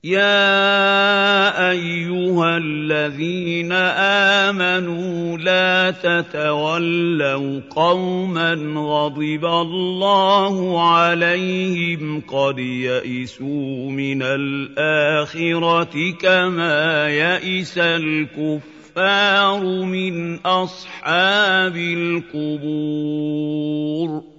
يَا أَيُّهَا الَّذِينَ آمَنُوا لَا تَتَوَلَّوْا قَوْمًا غَضِبَ اللَّهُ عَلَيْهِمْ قَدْ يَئِسُوا مِنَ الْآخِرَةِ كَمَا يَئِسَ الْكُفَّارُ مِنْ أَصْحَابِ الْقُبُورِ